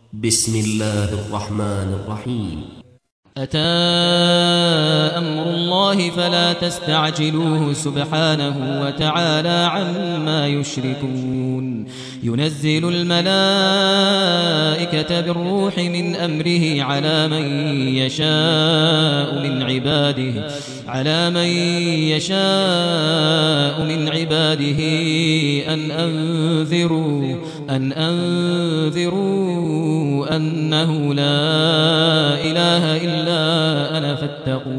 بسم الله الرحمن الرحيم. أتى أمر الله فلا تستعجلوه سبحانه وتعالى عما يشركون. ينزل الملائكة بالروح من أمره على من يشاء من عباده أن أنذروا أنه لا إله إلا أنا فاتقون.